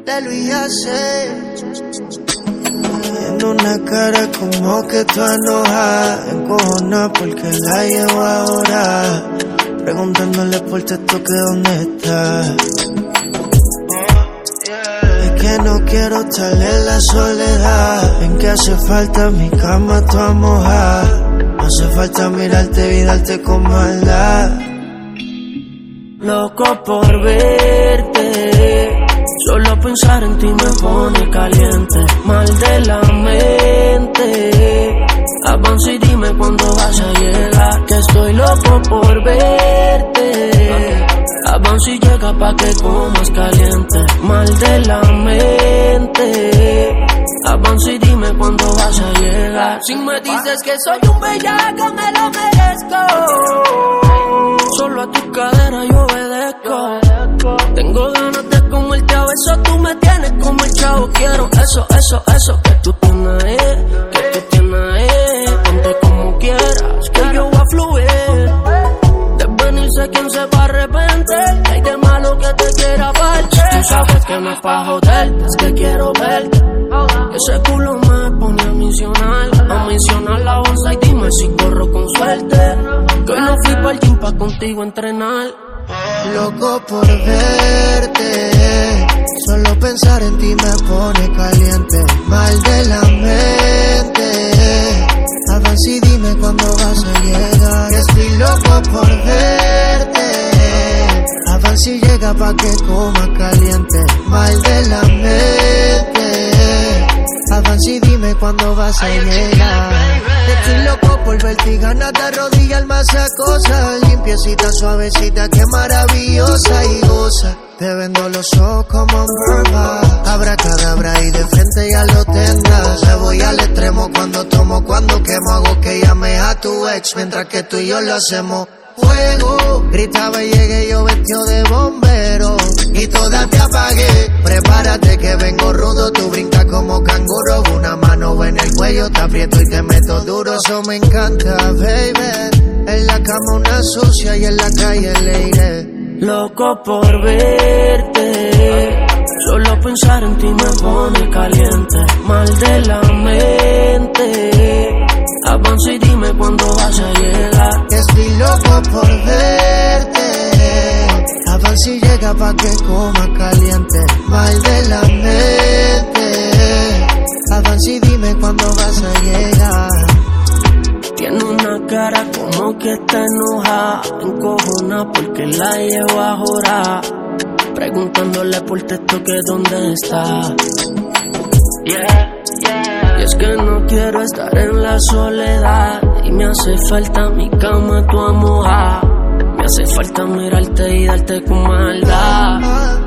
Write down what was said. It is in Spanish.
de Luis AC. Tiene una cara como que tú enojada, encojona porque la llevo ahora, preguntándole por texto que dónde está. Es que no quiero estar en la soledad, en que hace falta mi cama toda mojada. No hace falta mirarte y darte con maldad. Loco por verte, solo pensar en ti me pone caliente. Mal de la mente, avanza y dime cuándo vas a llegar, que estoy loco por verte. Avanza y llega pa' que comas caliente. Mal de la mente, avanza y dime cuándo vas a llegar. Si me dices que soy un bellaco me lo merezco, solo a tu cadera yo obedezco. Tengo ganas de comerte a besos, tú me tienes como el chavo. Quiero eso que tú tienes ahí, que tú tienes ahí. Ponte como quieras, que yo voy a fluir. De venirse quien se va a arrepentir, hay de malo que te quiera verte. Tú sabes que no es pa' joderte, es que quiero verte. Ese culo me pone a misionar la bolsa y dime si corro con suerte. Que hoy no fui pa'l gym pa' contigo entrenar. Loco por verte, solo pensar en ti me pone caliente. Mal de la mente, avanza y dime cuándo vas a llegar. Que estoy loco por verte, avanza y llega pa' que coma caliente. Mal de la mente, avanza y dime cuándo vas a llegar. Estoy loco por verte y ganas de arrodillarme a esa cosa. Limpiecita, suavecita, qué maravillosa y goza. Te vendo los ojos como un Burma. Abracadabra y de frente ya lo tendrás. Me voy al extremo cuando tomo, cuando quemo. Hago que llames a tu ex mientras que tú y yo lo hacemos. Fuego, gritaba y llegué yo vestido de bombero y toda te apagué. Prepárate que vengo rudo, tú brincas como canguro. Una mano en el cuello, te aprieto y te meto duro. Eso me encanta, baby. En la cama una sucia y en la calle le iré. Loco por verte, solo pensar en ti me pone caliente. Mal de la mente, avanza y dime cuándo vas a llegar. Estoy loco por verte, avanza y llega pa' que coma caliente. Mal de la mente, avanza y dime cuándo vas a llegar. Tiene una cara como que está enojada, encojona porque la llevo a jorar, preguntándole por texto que dónde está. Y es que no quiero estar en la soledad y me hace falta mi cama toda mojada. Me hace falta mirarte y darte con maldad.